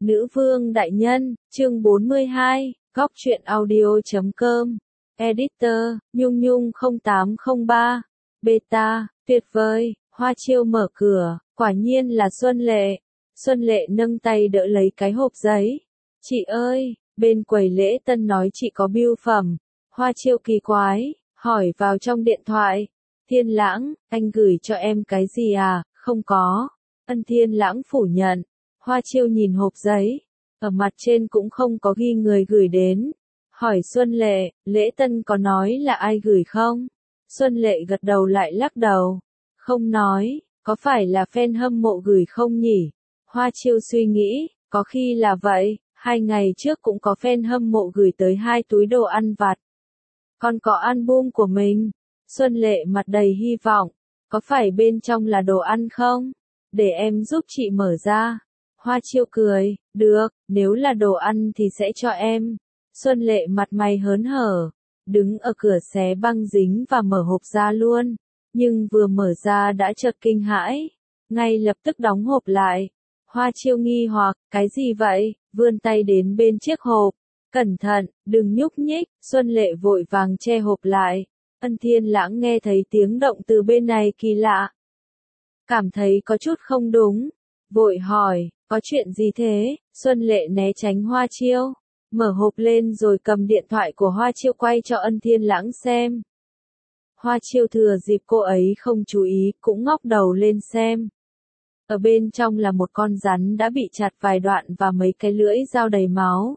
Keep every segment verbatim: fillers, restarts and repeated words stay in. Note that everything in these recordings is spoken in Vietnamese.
Nữ vương đại nhân, chương bốn mươi hai, góc truyện audio chấm com. Editor, Nhung Nhung không tám không ba. Beta, tuyệt vời, Hoa Chiêu mở cửa, quả nhiên là Xuân Lệ. Xuân Lệ nâng tay đỡ lấy cái hộp giấy. Chị ơi, bên quầy lễ tân nói chị có bưu phẩm. Hoa Chiêu kỳ quái, hỏi vào trong điện thoại. Thiên Lãng, anh gửi cho em cái gì à? Không có. Ân Thiên Lãng phủ nhận. Hoa Chiêu nhìn hộp giấy, ở mặt trên cũng không có ghi người gửi đến. Hỏi Xuân Lệ, lễ tân có nói là ai gửi không? Xuân Lệ gật đầu lại lắc đầu. Không nói, có phải là fan hâm mộ gửi không nhỉ? Hoa Chiêu suy nghĩ, có khi là vậy, hai ngày trước cũng có fan hâm mộ gửi tới hai túi đồ ăn vặt. Còn có album của mình. Xuân Lệ mặt đầy hy vọng, có phải bên trong là đồ ăn không? Để em giúp chị mở ra. Hoa Chiêu cười, được, nếu là đồ ăn thì sẽ cho em. Xuân Lệ mặt mày hớn hở, đứng ở cửa xé băng dính và mở hộp ra luôn. Nhưng vừa mở ra đã chợt kinh hãi, ngay lập tức đóng hộp lại. Hoa Chiêu nghi hoặc, cái gì vậy, vươn tay đến bên chiếc hộp. Cẩn thận, đừng nhúc nhích, Xuân Lệ vội vàng che hộp lại. Ân Thiên Lãng nghe thấy tiếng động từ bên này kỳ lạ. Cảm thấy có chút không đúng, vội hỏi, có chuyện gì thế? Xuân Lệ né tránh Hoa Chiêu, mở hộp lên rồi cầm điện thoại của Hoa Chiêu quay cho Ân Thiên Lãng xem. Hoa Chiêu thừa dịp cô ấy không chú ý, cũng ngóc đầu lên xem. Ở bên trong là một con rắn đã bị chặt vài đoạn và mấy cái lưỡi dao đầy máu.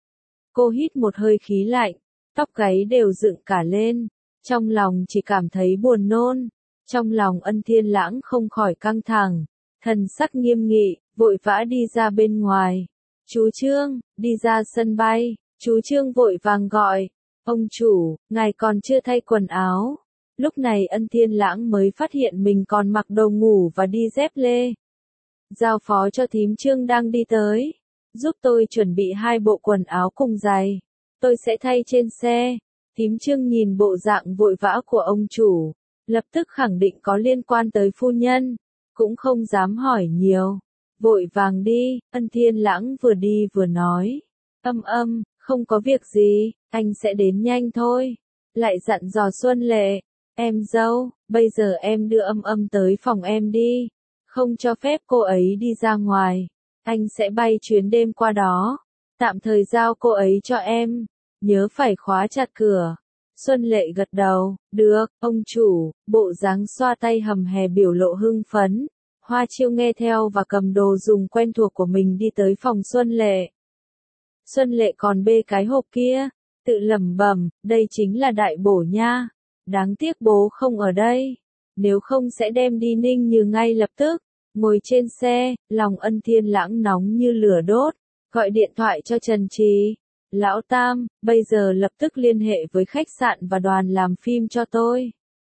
Cô hít một hơi khí lạnh, tóc gáy đều dựng cả lên, trong lòng chỉ cảm thấy buồn nôn. Trong lòng Ân Thiên Lãng không khỏi căng thẳng, thần sắc nghiêm nghị, vội vã đi ra bên ngoài. Chú Trương, đi ra sân bay, chú Trương vội vàng gọi, ông chủ, ngài còn chưa thay quần áo. Lúc này Ân Thiên Lãng mới phát hiện mình còn mặc đồ ngủ và đi dép lê. Giao phó cho thím Trương đang đi tới, giúp tôi chuẩn bị hai bộ quần áo cùng giày, tôi sẽ thay trên xe. Thím Trương nhìn bộ dạng vội vã của ông chủ, lập tức khẳng định có liên quan tới phu nhân, cũng không dám hỏi nhiều. Vội vàng đi, Ân Thiên Lãng vừa đi vừa nói. Âm âm, không có việc gì, anh sẽ đến nhanh thôi. Lại dặn dò Xuân Lệ, em dâu, bây giờ em đưa âm âm tới phòng em đi. Không cho phép cô ấy đi ra ngoài. Anh sẽ bay chuyến đêm qua đó. Tạm thời giao cô ấy cho em. Nhớ phải khóa chặt cửa. Xuân Lệ gật đầu, được, ông chủ, bộ dáng xoa tay hầm hè biểu lộ hưng phấn. Hoa Chiêu nghe theo và cầm đồ dùng quen thuộc của mình đi tới phòng Xuân Lệ. Xuân Lệ còn bê cái hộp kia, tự lẩm bẩm, đây chính là đại bổ nha. Đáng tiếc bố không ở đây, nếu không sẽ đem đi Ninh Như ngay lập tức. Ngồi trên xe, lòng Ân Thiên Lãng nóng như lửa đốt, gọi điện thoại cho Trần Trì. Lão Tam, bây giờ lập tức liên hệ với khách sạn và đoàn làm phim cho tôi.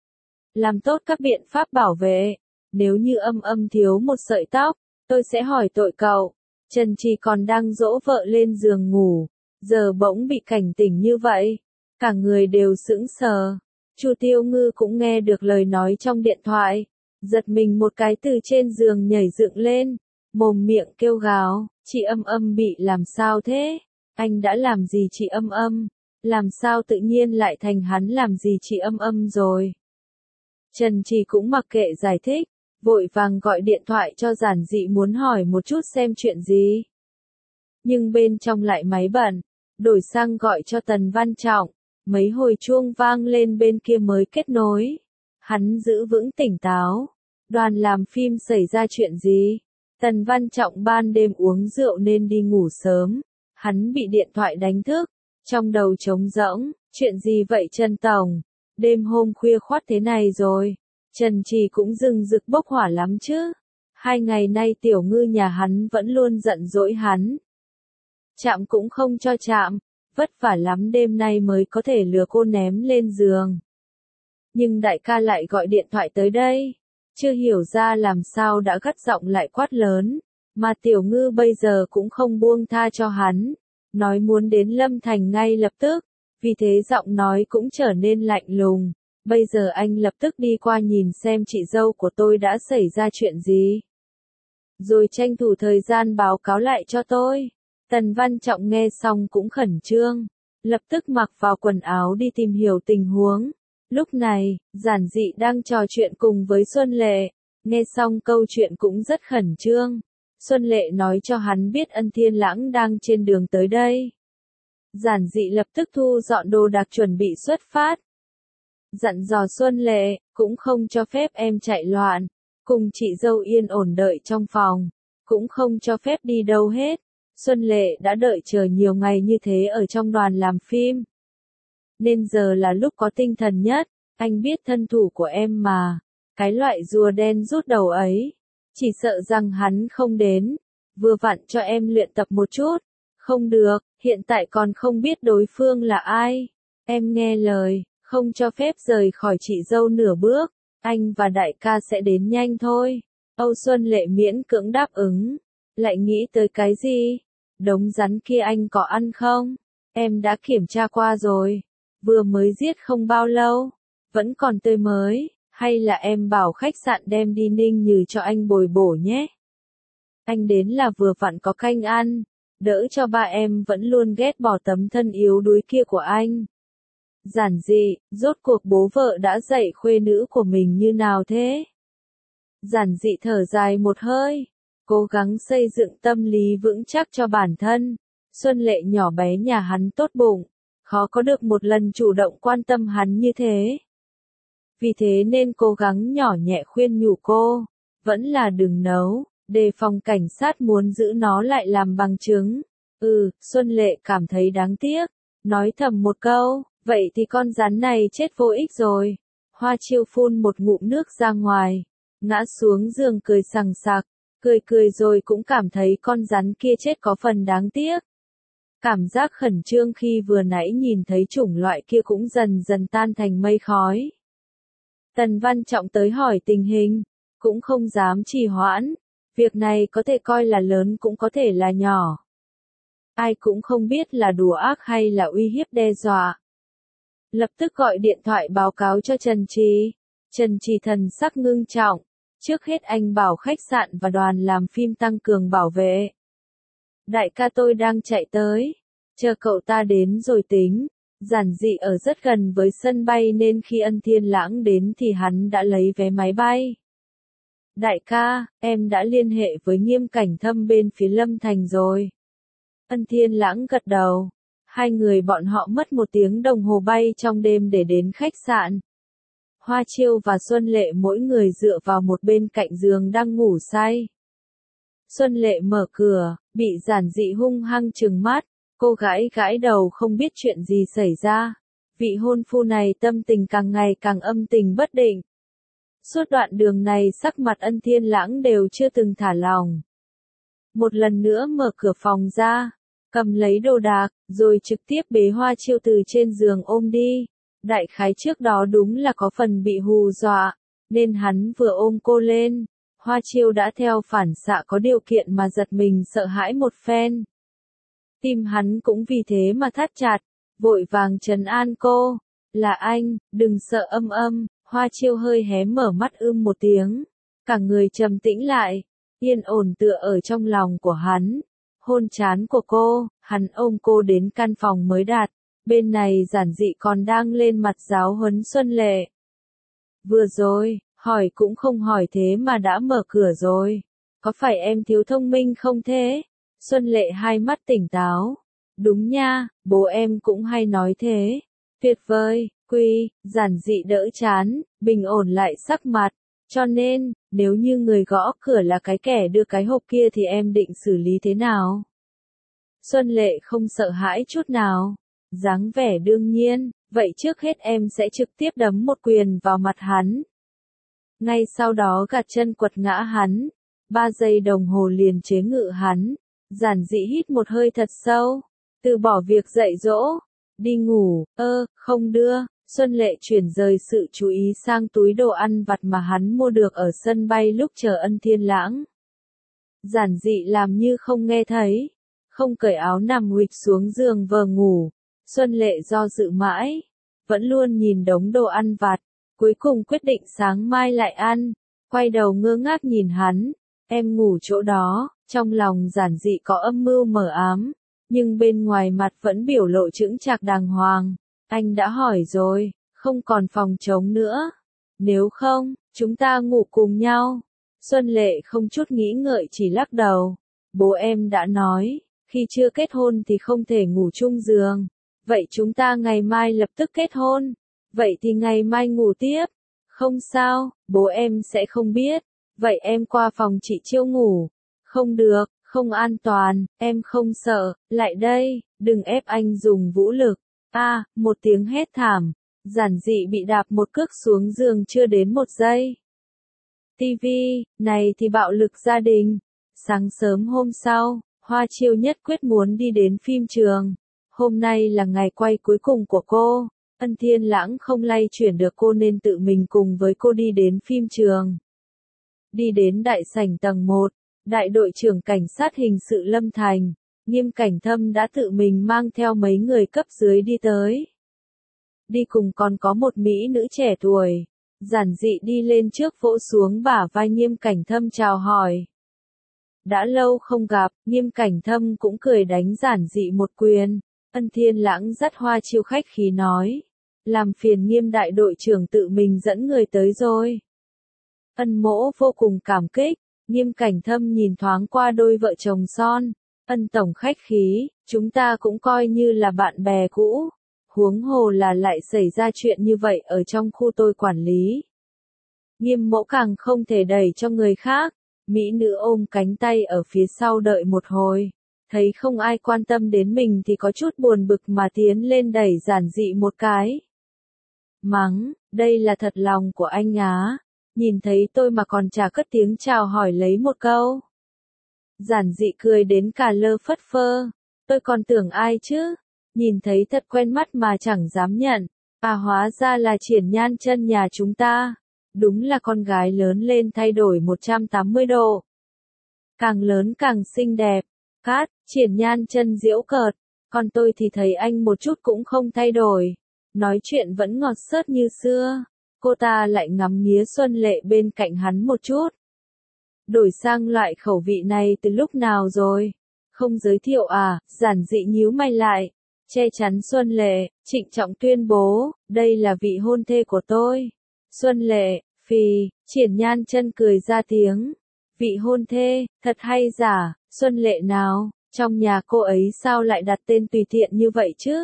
Làm tốt các biện pháp bảo vệ. Nếu như âm âm thiếu một sợi tóc, tôi sẽ hỏi tội cậu. Trần Trì còn đang dỗ vợ lên giường ngủ, giờ bỗng bị cảnh tỉnh như vậy. Cả người đều sững sờ. Chu Tiêu Ngư cũng nghe được lời nói trong điện thoại. Giật mình một cái từ trên giường nhảy dựng lên. Mồm miệng kêu gào, chị âm âm bị làm sao thế? Anh đã làm gì chị âm âm? Làm sao tự nhiên lại thành hắn làm gì chị âm âm rồi? Trần Trì cũng mặc kệ giải thích, vội vàng gọi điện thoại cho Giản Dị muốn hỏi một chút xem chuyện gì. Nhưng bên trong lại máy bận, đổi sang gọi cho Tần Văn Trọng, mấy hồi chuông vang lên bên kia mới kết nối. Hắn giữ vững tỉnh táo. Đoàn làm phim xảy ra chuyện gì? Tần Văn Trọng ban đêm uống rượu nên đi ngủ sớm. Hắn bị điện thoại đánh thức, trong đầu trống rỗng, chuyện gì vậy Trần Tổng? Đêm hôm khuya khoắt thế này rồi, Trần Trì cũng rừng rực bốc hỏa lắm chứ. Hai ngày nay tiểu ngư nhà hắn vẫn luôn giận dỗi hắn. Chạm cũng không cho chạm, vất vả lắm đêm nay mới có thể lừa cô ném lên giường. Nhưng đại ca lại gọi điện thoại tới đây, chưa hiểu ra làm sao đã gắt giọng lại quát lớn. Mà tiểu ngư bây giờ cũng không buông tha cho hắn, nói muốn đến Lâm Thành ngay lập tức, vì thế giọng nói cũng trở nên lạnh lùng. Bây giờ anh lập tức đi qua nhìn xem chị dâu của tôi đã xảy ra chuyện gì. rồi tranh thủ thời gian báo cáo lại cho tôi. Tần Văn Trọng nghe xong cũng khẩn trương, lập tức mặc vào quần áo đi tìm hiểu tình huống. Lúc này, Giản Dị đang trò chuyện cùng với Xuân Lệ, nghe xong câu chuyện cũng rất khẩn trương. Xuân Lệ nói cho hắn biết Ân Thiên Lãng đang trên đường tới đây. Giản Dị lập tức thu dọn đồ đạc chuẩn bị xuất phát. Dặn dò Xuân Lệ, cũng không cho phép em chạy loạn, cùng chị dâu yên ổn đợi trong phòng, cũng không cho phép đi đâu hết. Xuân Lệ đã đợi chờ nhiều ngày như thế ở trong đoàn làm phim, nên giờ là lúc có tinh thần nhất. Anh biết thân thủ của em mà, cái loại rùa đen rút đầu ấy, chỉ sợ rằng hắn không đến, vừa vặn cho em luyện tập một chút. Không được, hiện tại còn không biết đối phương là ai. Em nghe lời, không cho phép rời khỏi chị dâu nửa bước, anh và đại ca sẽ đến nhanh thôi. Âu Xuân Lệ miễn cưỡng đáp ứng, lại nghĩ tới cái gì? Đống rắn kia anh có ăn không? Em đã kiểm tra qua rồi, vừa mới giết không bao lâu, vẫn còn tươi mới, hay là em bảo khách sạn đem đi Ninh Nhừ cho anh bồi bổ nhé. Anh đến là vừa vặn có canh ăn, đỡ cho ba em vẫn luôn ghét bỏ tấm thân yếu đuối kia của anh. Giản Dị, rốt cuộc bố vợ đã dạy khuê nữ của mình như nào thế? Giản Dị thở dài một hơi, cố gắng xây dựng tâm lý vững chắc cho bản thân. Xuân Lệ nhỏ bé nhà hắn tốt bụng, khó có được một lần chủ động quan tâm hắn như thế. Vì thế nên cố gắng nhỏ nhẹ khuyên nhủ cô, vẫn là đừng nấu, đề phòng cảnh sát muốn giữ nó lại làm bằng chứng. Ừ, Xuân Lệ cảm thấy đáng tiếc, nói thầm một câu, vậy thì con rắn này chết vô ích rồi. Hoa Chiêu phun một ngụm nước ra ngoài, ngã xuống giường cười sằng sặc, cười cười rồi cũng cảm thấy con rắn kia chết có phần đáng tiếc. Cảm giác khẩn trương khi vừa nãy nhìn thấy chủng loại kia cũng dần dần tan thành mây khói. Tần Văn Trọng tới hỏi tình hình, cũng không dám trì hoãn, việc này có thể coi là lớn cũng có thể là nhỏ. Ai cũng không biết là đùa ác hay là uy hiếp đe dọa. Lập tức gọi điện thoại báo cáo cho Trần Trì. Trần Trì thần sắc ngưng trọng, trước hết anh bảo khách sạn và đoàn làm phim tăng cường bảo vệ. Đại ca tôi đang chạy tới, chờ cậu ta đến rồi tính. Giản Dị ở rất gần với sân bay nên khi Ân Thiên Lãng đến thì hắn đã lấy vé máy bay. Đại ca, em đã liên hệ với Nghiêm Cảnh Thâm bên phía Lâm Thành rồi. Ân Thiên Lãng gật đầu. Hai người bọn họ mất một tiếng đồng hồ bay trong đêm để đến khách sạn. Hoa Chiêu và Xuân Lệ mỗi người dựa vào một bên cạnh giường đang ngủ say. Xuân Lệ mở cửa, bị Giản Dị hung hăng trừng mắt, cô gãi gãi đầu không biết chuyện gì xảy ra. Vị hôn phu này tâm tình càng ngày càng âm tình bất định. Suốt đoạn đường này sắc mặt Ân Thiên Lãng đều chưa từng thả lỏng. Một lần nữa mở cửa phòng ra, cầm lấy đồ đạc, rồi trực tiếp bế Hoa Chiêu từ trên giường ôm đi. Đại khái trước đó đúng là có phần bị hù dọa, nên hắn vừa ôm cô lên, Hoa Chiêu đã theo phản xạ có điều kiện mà giật mình sợ hãi một phen. Tim hắn cũng vì thế mà thắt chặt, vội vàng trấn an cô, là anh, đừng sợ âm âm. Hoa Chiêu hơi hé mở mắt ưm một tiếng, cả người trầm tĩnh lại, yên ổn tựa ở trong lòng của hắn. Hôn trán của cô, hắn ôm cô đến căn phòng mới đạt, bên này Giản Dị còn đang lên mặt giáo huấn Xuân Lệ. Vừa rồi, hỏi cũng không hỏi thế mà đã mở cửa rồi, có phải em thiếu thông minh không thế? Xuân Lệ hai mắt tỉnh táo, đúng nha, bố em cũng hay nói thế. Tuyệt vời, Quy, Giản Dị đỡ chán, bình ổn lại sắc mặt, cho nên, nếu như người gõ cửa là cái kẻ đưa cái hộp kia thì em định xử lý thế nào? Xuân Lệ không sợ hãi chút nào, dáng vẻ đương nhiên, vậy trước hết em sẽ trực tiếp đấm một quyền vào mặt hắn. Ngay sau đó gạt chân quật ngã hắn, ba giây đồng hồ liền chế ngự hắn. Giản Dị hít một hơi thật sâu, từ bỏ việc dạy dỗ, đi ngủ. Ơ, không đưa. Xuân Lệ chuyển rời sự chú ý sang túi đồ ăn vặt mà hắn mua được ở sân bay lúc chờ Ân Thiên Lãng. Giản Dị làm như không nghe thấy, không cởi áo nằm huỵch xuống giường vờ ngủ. Xuân Lệ do dự mãi, vẫn luôn nhìn đống đồ ăn vặt, cuối cùng quyết định sáng mai lại ăn, quay đầu ngơ ngác nhìn hắn, em ngủ chỗ đó, trong lòng giản dị có âm mưu mờ ám, nhưng bên ngoài mặt vẫn biểu lộ chững chạc đàng hoàng. Anh đã hỏi rồi, không còn phòng trống nữa. Nếu không, chúng ta ngủ cùng nhau. Xuân Lệ không chút nghĩ ngợi chỉ lắc đầu. Bố em đã nói, khi chưa kết hôn thì không thể ngủ chung giường. Vậy chúng ta ngày mai lập tức kết hôn. Vậy thì ngày mai ngủ tiếp. Không sao, bố em sẽ không biết. Vậy em qua phòng chị Chiêu ngủ. Không được, không an toàn, em không sợ, lại đây, đừng ép anh dùng vũ lực. A, à, một tiếng hét thảm. Giản dị bị đạp một cước xuống giường chưa đến một giây. ti vi, này thì bạo lực gia đình. Sáng sớm hôm sau, Hoa Chiêu nhất quyết muốn đi đến phim trường. Hôm nay là ngày quay cuối cùng của cô. Ân Thiên Lãng không lay chuyển được cô nên tự mình cùng với cô đi đến phim trường. Đi đến đại sảnh tầng một, đại đội trưởng cảnh sát hình sự Lâm Thành, Nghiêm Cảnh Thâm đã tự mình mang theo mấy người cấp dưới đi tới. Đi cùng còn có một mỹ nữ trẻ tuổi. Giản dị đi lên trước vỗ xuống bả vai Nghiêm Cảnh Thâm chào hỏi. Đã lâu không gặp, Nghiêm Cảnh Thâm cũng cười đánh giản dị một quyền. Ân Thiên Lãng dắt Hoa Chiêu khách khí nói. Làm phiền Nghiêm đại đội trưởng tự mình dẫn người tới rồi. Ân Mỗ vô cùng cảm kích. Nghiêm Cảnh Thâm nhìn thoáng qua đôi vợ chồng son. Ân tổng khách khí, chúng ta cũng coi như là bạn bè cũ. Huống hồ là lại xảy ra chuyện như vậy ở trong khu tôi quản lý. Nghiêm Mỗ càng không thể đẩy cho người khác. Mỹ nữ ôm cánh tay ở phía sau đợi một hồi. Thấy không ai quan tâm đến mình thì có chút buồn bực mà tiến lên đẩy giản dị một cái. Mắng, đây là thật lòng của anh á. Nhìn thấy tôi mà còn chả cất tiếng chào hỏi lấy một câu. Giản dị cười đến cả lơ phất phơ. Tôi còn tưởng ai chứ? Nhìn thấy thật quen mắt mà chẳng dám nhận. À hóa ra là Triển Nhan Chân nhà chúng ta. Đúng là con gái lớn lên thay đổi một trăm tám mươi độ. Càng lớn càng xinh đẹp. Cát, Triển Nhan Chân giễu cợt. Còn tôi thì thấy anh một chút cũng không thay đổi. Nói chuyện vẫn ngọt xớt như xưa. Cô ta lại ngắm nghía Xuân Lệ bên cạnh hắn một chút. Đổi sang loại khẩu vị này từ lúc nào rồi? Không giới thiệu à? Giản dị nhíu mày lại. Che chắn Xuân Lệ, trịnh trọng tuyên bố, đây là vị hôn thê của tôi. Xuân Lệ, phì, Triển Nhan Chân cười ra tiếng. Vị hôn thê, thật hay giả, Xuân Lệ nào, trong nhà cô ấy sao lại đặt tên tùy tiện như vậy chứ?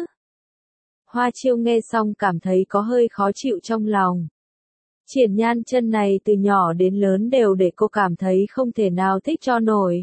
Hoa Chiêu nghe xong cảm thấy có hơi khó chịu trong lòng. Triển Nhan Chân này từ nhỏ đến lớn đều để cô cảm thấy không thể nào thích cho nổi.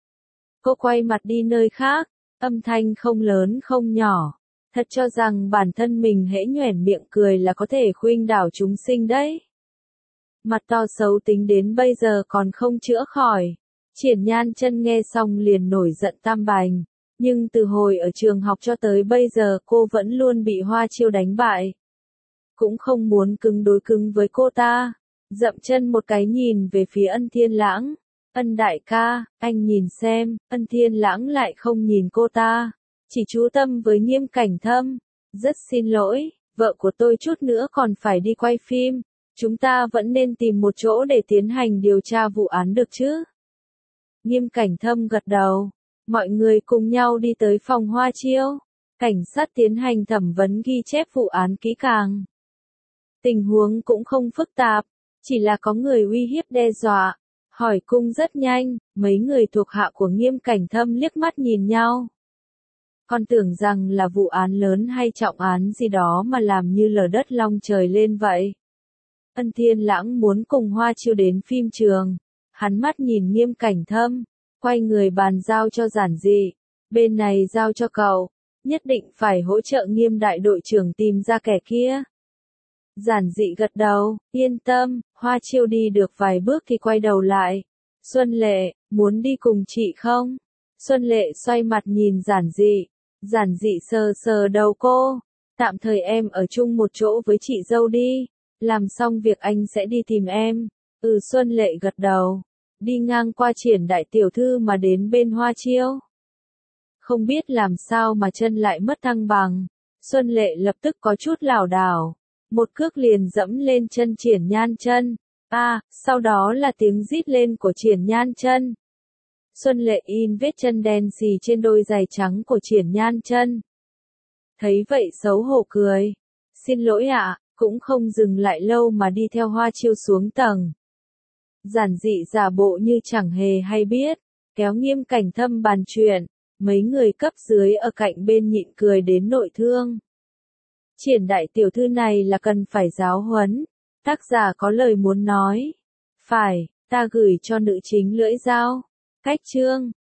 Cô quay mặt đi nơi khác, âm thanh không lớn không nhỏ. Thật cho rằng bản thân mình hễ nhoẻn miệng cười là có thể khuynh đảo chúng sinh đấy. Mặt to xấu tính đến bây giờ còn không chữa khỏi. Triển Nhan Chân nghe xong liền nổi giận tam bành. Nhưng từ hồi ở trường học cho tới bây giờ cô vẫn luôn bị Hoa Chiêu đánh bại. Cũng không muốn cứng đối cứng với cô ta. Dậm chân một cái nhìn về phía Ân Thiên Lãng. Ân đại ca, anh nhìn xem, Ân Thiên Lãng lại không nhìn cô ta. Chỉ chú tâm với Nghiêm Cảnh Thâm. Rất xin lỗi, vợ của tôi chút nữa còn phải đi quay phim. Chúng ta vẫn nên tìm một chỗ để tiến hành điều tra vụ án được chứ? Nghiêm Cảnh Thâm gật đầu. Mọi người cùng nhau đi tới phòng Hoa Chiêu. Cảnh sát tiến hành thẩm vấn ghi chép vụ án kỹ càng. Tình huống cũng không phức tạp, chỉ là có người uy hiếp đe dọa. Hỏi cung rất nhanh, mấy người thuộc hạ của Nghiêm Cảnh Thâm liếc mắt nhìn nhau. Còn tưởng rằng là vụ án lớn hay trọng án gì đó mà làm như lở đất long trời lên vậy. Ân Thiên Lãng muốn cùng Hoa Chiêu đến phim trường. Hắn mắt nhìn Nghiêm Cảnh Thâm, quay người bàn giao cho giản dị. Bên này giao cho cậu, nhất định phải hỗ trợ Nghiêm đại đội trưởng tìm ra kẻ kia. Giản dị gật đầu, yên tâm. Hoa Chiêu đi được vài bước thì quay đầu lại. Xuân Lệ, muốn đi cùng chị không? Xuân Lệ xoay mặt nhìn giản dị. Giản dị sờ sờ đầu cô. Tạm thời em ở chung một chỗ với chị dâu đi. Làm xong việc anh sẽ đi tìm em. Ừ, Xuân Lệ gật đầu. Đi ngang qua Triển đại tiểu thư mà đến bên Hoa Chiêu. Không biết làm sao mà chân lại mất thăng bằng. Xuân Lệ lập tức có chút lảo đảo. Một cước liền dẫm lên chân Triển Nhan Chân. À, sau đó là tiếng rít lên của Triển Nhan Chân. Xuân Lệ in vết chân đen xì trên đôi giày trắng của Triển Nhan Chân. Thấy vậy xấu hổ cười. Xin lỗi ạ, cũng không dừng lại lâu mà đi theo Hoa Chiêu xuống tầng. Giản dị giả bộ như chẳng hề hay biết, kéo Nghiêm Cảnh Thâm bàn chuyện, mấy người cấp dưới ở cạnh bên nhịn cười đến nội thương. Triển đại tiểu thư này là cần phải giáo huấn, tác giả có lời muốn nói. Phải, ta gửi cho nữ chính lưỡi dao. Cách chương